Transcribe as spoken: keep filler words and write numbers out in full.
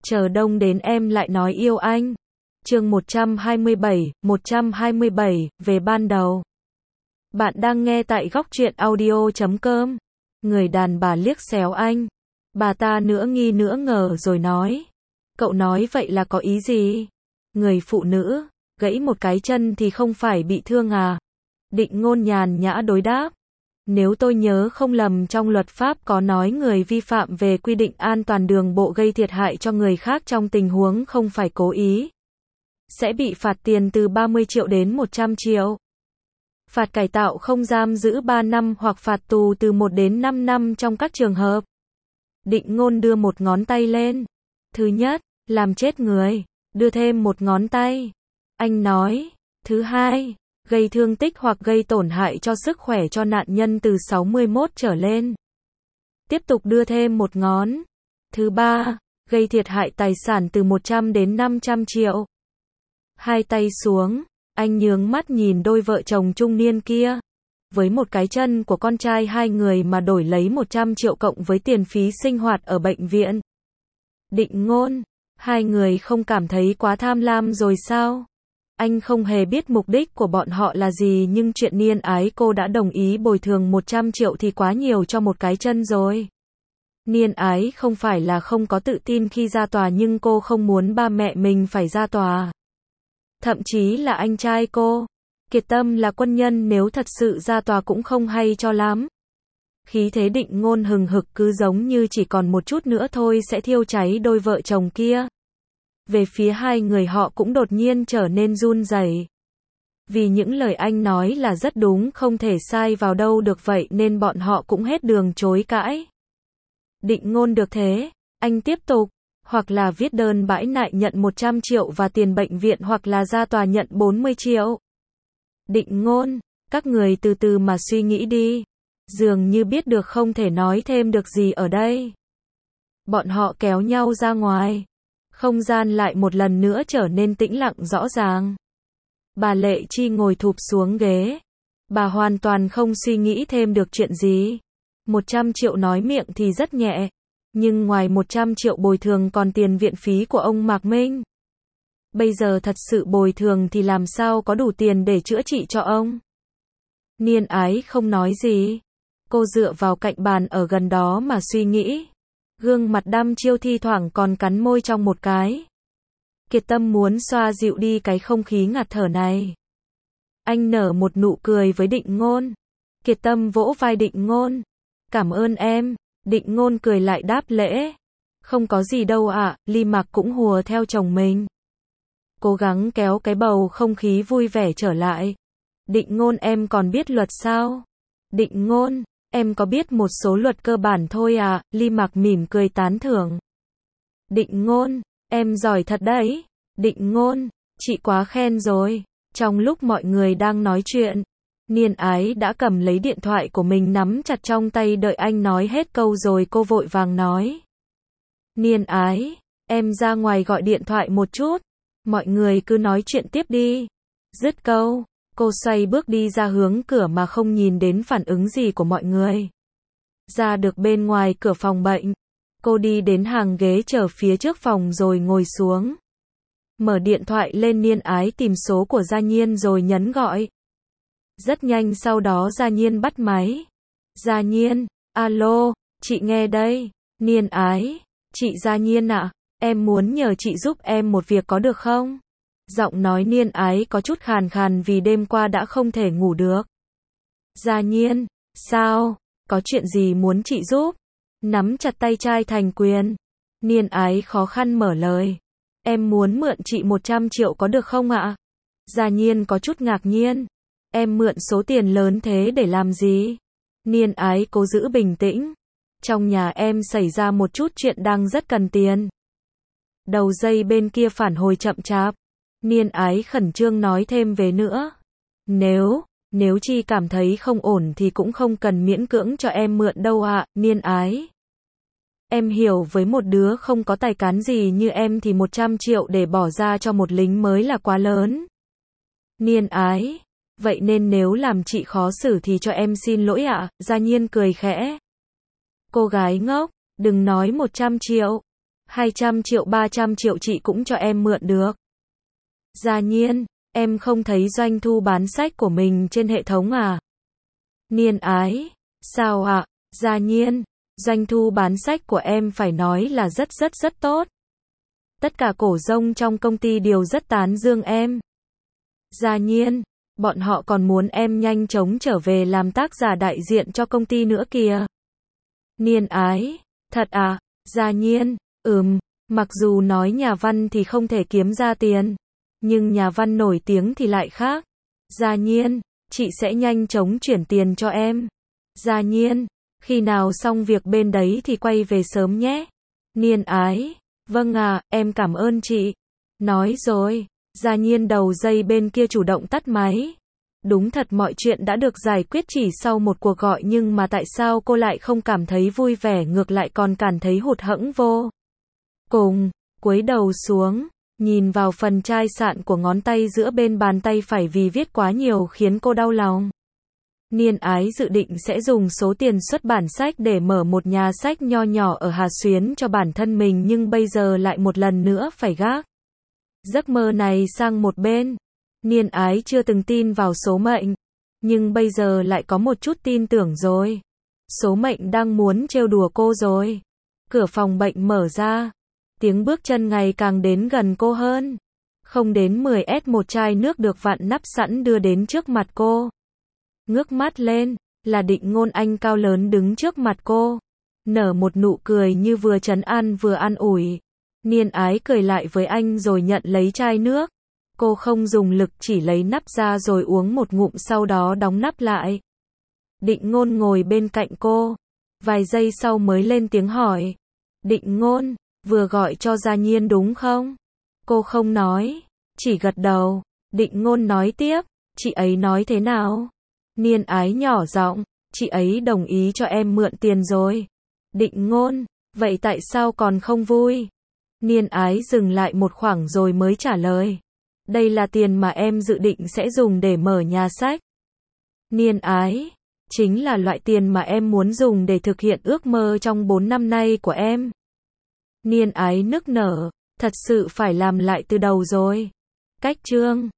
chờ đông đến em lại nói yêu anh. Chương một trăm hai mươi bảy, một trăm hai mươi bảy, về ban đầu. Bạn đang nghe tại góc truyện audio chấm com. Người đàn bà liếc xéo anh. Bà ta nửa nghi nửa ngờ rồi nói. Cậu nói vậy là có ý gì? Người phụ nữ, gãy một cái chân thì không phải bị thương à? Định Ngôn nhàn nhã đối đáp. Nếu tôi nhớ không lầm trong luật pháp có nói người vi phạm về quy định an toàn đường bộ gây thiệt hại cho người khác trong tình huống không phải cố ý, sẽ bị phạt tiền từ ba mươi triệu đến một trăm triệu. Phạt cải tạo không giam giữ ba năm hoặc phạt tù từ một đến năm năm trong các trường hợp. Định Ngôn đưa một ngón tay lên. Thứ nhất, làm chết người. Đưa thêm một ngón tay. Anh nói. Thứ hai, gây thương tích hoặc gây tổn hại cho sức khỏe cho nạn nhân từ sáu mươi mốt trở lên. Tiếp tục đưa thêm một ngón. Thứ ba, gây thiệt hại tài sản từ một trăm đến năm trăm triệu. Hai tay xuống, anh nhướng mắt nhìn đôi vợ chồng trung niên kia. Với một cái chân của con trai hai người mà đổi lấy một trăm triệu cộng với tiền phí sinh hoạt ở bệnh viện. Định Ngôn, hai người không cảm thấy quá tham lam rồi sao? Anh không hề biết mục đích của bọn họ là gì, nhưng chuyện Niên Ái cô đã đồng ý bồi thường một trăm triệu thì quá nhiều cho một cái chân rồi. Niên Ái không phải là không có tự tin khi ra tòa, nhưng cô không muốn ba mẹ mình phải ra tòa. Thậm chí là anh trai cô, Kiệt Tâm là quân nhân, nếu thật sự ra tòa cũng không hay cho lắm. Khí thế Định Ngôn hừng hực, cứ giống như chỉ còn một chút nữa thôi sẽ thiêu cháy đôi vợ chồng kia. Về phía hai người họ cũng đột nhiên trở nên run rẩy. Vì những lời anh nói là rất đúng, không thể sai vào đâu được, vậy nên bọn họ cũng hết đường chối cãi. Định Ngôn được thế, anh tiếp tục, hoặc là viết đơn bãi nại nhận một trăm triệu và tiền bệnh viện, hoặc là ra tòa nhận bốn mươi triệu. Định Ngôn, các người từ từ mà suy nghĩ đi. Dường như biết được không thể nói thêm được gì ở đây. Bọn họ kéo nhau ra ngoài. Không gian lại một lần nữa trở nên tĩnh lặng rõ ràng. Bà Lệ Chi ngồi thụp xuống ghế. Bà hoàn toàn không suy nghĩ thêm được chuyện gì. một trăm triệu nói miệng thì rất nhẹ. Nhưng ngoài một trăm triệu bồi thường còn tiền viện phí của ông Mạc Minh. Bây giờ thật sự bồi thường thì làm sao có đủ tiền để chữa trị cho ông? Niên Ái không nói gì. Cô dựa vào cạnh bàn ở gần đó mà suy nghĩ. Gương mặt đăm chiêu, thi thoảng còn cắn môi trong một cái. Kiệt Tâm muốn xoa dịu đi cái không khí ngạt thở này. Anh nở một nụ cười với Định Ngôn. Kiệt Tâm vỗ vai Định Ngôn. Cảm ơn em. Định Ngôn cười lại đáp lễ. Không có gì đâu ạ, à, Ly Mạc cũng hùa theo chồng mình. Cố gắng kéo cái bầu không khí vui vẻ trở lại. Định Ngôn, em còn biết luật sao? Định Ngôn, em có biết một số luật cơ bản thôi à, Ly Mạc mỉm cười tán thưởng. Định Ngôn, em giỏi thật đấy. Định Ngôn, chị quá khen rồi. Trong lúc mọi người đang nói chuyện, Niên Ái đã cầm lấy điện thoại của mình nắm chặt trong tay, đợi anh nói hết câu rồi cô vội vàng nói. Niên Ái, em ra ngoài gọi điện thoại một chút. Mọi người cứ nói chuyện tiếp đi. Dứt câu, cô xoay bước đi ra hướng cửa mà không nhìn đến phản ứng gì của mọi người. Ra được bên ngoài cửa phòng bệnh, cô đi đến hàng ghế chờ phía trước phòng rồi ngồi xuống. Mở điện thoại lên, Niên Ái tìm số của Gia Nhiên rồi nhấn gọi. Rất nhanh sau đó Gia Nhiên bắt máy. Gia Nhiên, alo, chị nghe đây. Niên Ái, chị Gia Nhiên ạ, à, em muốn nhờ chị giúp em một việc có được không? Giọng nói Niên Ái có chút khàn khàn vì đêm qua đã không thể ngủ được. Gia Nhiên, sao? Có chuyện gì muốn chị giúp? Nắm chặt tay trai thành quyền. Niên Ái khó khăn mở lời. Em muốn mượn chị một trăm triệu có được không ạ? Gia Nhiên có chút ngạc nhiên. Em mượn số tiền lớn thế để làm gì? Niên Ái cố giữ bình tĩnh. Trong nhà em xảy ra một chút chuyện đang rất cần tiền. Đầu dây bên kia phản hồi chậm chạp. Niên Ái khẩn trương nói thêm về nữa. Nếu, nếu chị cảm thấy không ổn thì cũng không cần miễn cưỡng cho em mượn đâu ạ, à, Niên Ái. Em hiểu với một đứa không có tài cán gì như em thì một trăm triệu để bỏ ra cho một lính mới là quá lớn. Niên Ái, vậy nên nếu làm chị khó xử thì cho em xin lỗi ạ, à, Gia Nhiên cười khẽ. Cô gái ngốc, đừng nói một trăm triệu. hai trăm triệu ba trăm triệu chị cũng cho em mượn được. Gia Nhiên, em không thấy doanh thu bán sách của mình trên hệ thống à? Niên Ái, sao ạ? Gia Nhiên, doanh thu bán sách của em phải nói là rất rất rất tốt. Tất cả cổ đông trong công ty đều rất tán dương em. Gia Nhiên, bọn họ còn muốn em nhanh chóng trở về làm tác giả đại diện cho công ty nữa kìa. Niên Ái, thật à? Gia Nhiên, ừm, mặc dù nói nhà văn thì không thể kiếm ra tiền, nhưng nhà văn nổi tiếng thì lại khác. Gia Nhiên, chị sẽ nhanh chóng chuyển tiền cho em. Gia Nhiên, khi nào xong việc bên đấy thì quay về sớm nhé. Niên Ái, vâng à, em cảm ơn chị. Nói rồi, Gia Nhiên đầu dây bên kia chủ động tắt máy. Đúng thật mọi chuyện đã được giải quyết chỉ sau một cuộc gọi, nhưng mà tại sao cô lại không cảm thấy vui vẻ, ngược lại còn cảm thấy hụt hẫng vô cùng. Cúi đầu xuống, nhìn vào phần chai sạn của ngón tay giữa bên bàn tay phải vì viết quá nhiều khiến cô đau lòng. Niên Ái dự định sẽ dùng số tiền xuất bản sách để mở một nhà sách nho nhỏ ở Hà Xuyến cho bản thân mình, nhưng bây giờ lại một lần nữa phải gác giấc mơ này sang một bên. Niên Ái chưa từng tin vào số mệnh, nhưng bây giờ lại có một chút tin tưởng rồi. Số mệnh đang muốn trêu đùa cô rồi. Cửa phòng bệnh mở ra, tiếng bước chân ngày càng đến gần cô hơn. Không đến mười mét một chai nước được vặn nắp sẵn đưa đến trước mặt cô. Ngước mắt lên, là Định Ngôn, anh cao lớn đứng trước mặt cô, nở một nụ cười như vừa trấn an vừa an ủi. Niên Ái cười lại với anh rồi nhận lấy chai nước. Cô không dùng lực, chỉ lấy nắp ra rồi uống một ngụm, sau đó đóng nắp lại. Định Ngôn ngồi bên cạnh cô, vài giây sau mới lên tiếng hỏi. Định Ngôn, vừa gọi cho Gia Nhiên đúng không? Cô không nói, chỉ gật đầu. Định Ngôn nói tiếp, chị ấy nói thế nào? Niên Ái nhỏ giọng, chị ấy đồng ý cho em mượn tiền rồi. Định Ngôn, vậy tại sao còn không vui? Niên Ái dừng lại một khoảng rồi mới trả lời. Đây là tiền mà em dự định sẽ dùng để mở nhà sách. Niên Ái, chính là loại tiền mà em muốn dùng để thực hiện ước mơ trong bốn năm nay của em. Niên Ái nức nở, thật sự phải làm lại từ đầu rồi. Cách chương